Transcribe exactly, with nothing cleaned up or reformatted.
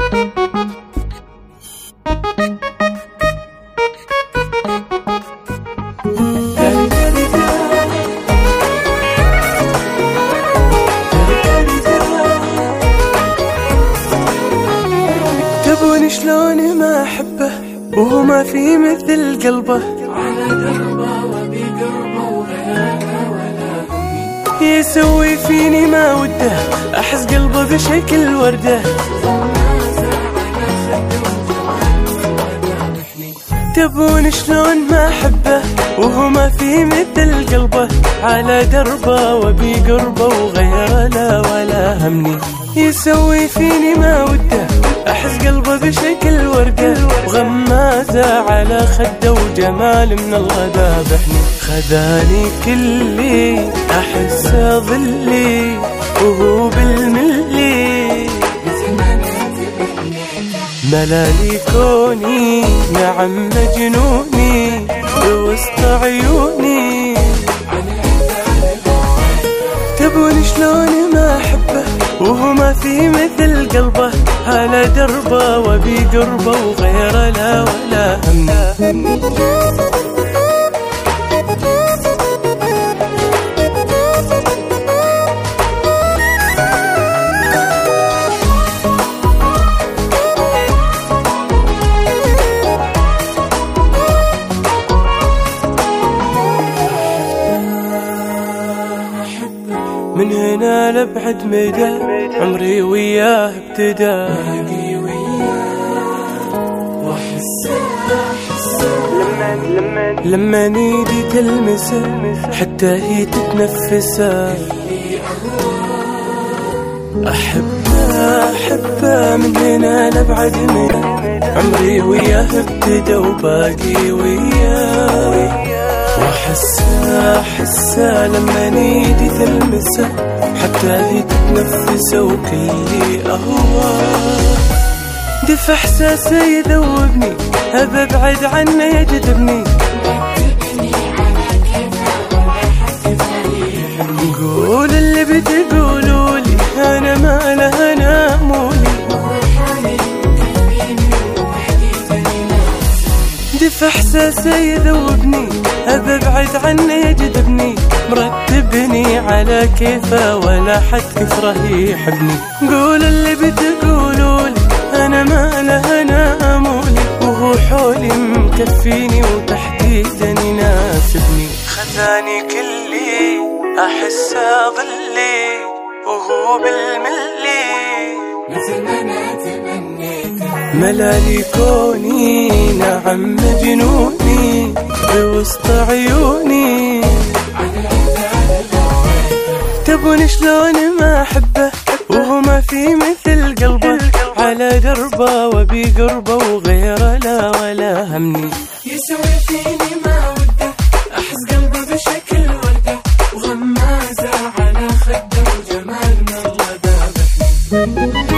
تبون شلون ما أحبه وهو ما في مثل قلبه، على دربه وبقربه وغيره ولا همي. يسوي فيني ما وده، أحس قلبه بشكل وردة. تبون شلون ما أحبه وهو ما في مثل قلبه، على دربه وبقربه وغيره لا ولا همني. يسوي فيني ما وده، أحس قلبه بشكل وردة، وغمازة على خده وجمال من الله ذابحني. خذاني كلي أحسه ظلي وهو بالملي، ملالي كوني نعم مجنوني بوسط عيوني. تبون شلون ما أحبه وهو ما في مثل قلبه، على دربه وبقربه وغيره لا ولا همني. من هنا لبعد مدى عمري وياه ابتدى، لما ايدي تلمسه حتى هي تتنفسه. احبه احبه من هنا لبعد مدى عمري وياه ابتدى وباقي وياه. واحسه احسه لما ايدي تلمسه حتى هي تتنفسه وكلي اهواه. دف احساسه يذوبني ابى ابعد عنه يجذبني. قول اللي بتقولولي انا ما له انا مولي. دف احساسه يذوبني ابى ابعد عنه يجذبني. مرتبني على كيفه ولا حد كثره يحبني. قول اللي بتقولولي انا ما له انا امولي، وهو حولي مكفيني وتحديدا يناسبني. خذاني كلي احسه ظلي وهو بالملي، مثل ما انا تمنيت. ملالي كوني نعم مجنوني بوسط عيوني. تبون شلون ما أحبه وهو ما في مثل قلبه، على دربه وبقربه وغيره لا ولا همني. يسوي فيني ما وده، أحس قلبه بشكل وردة، وغمازة على خده وجمال من الله ذابحني.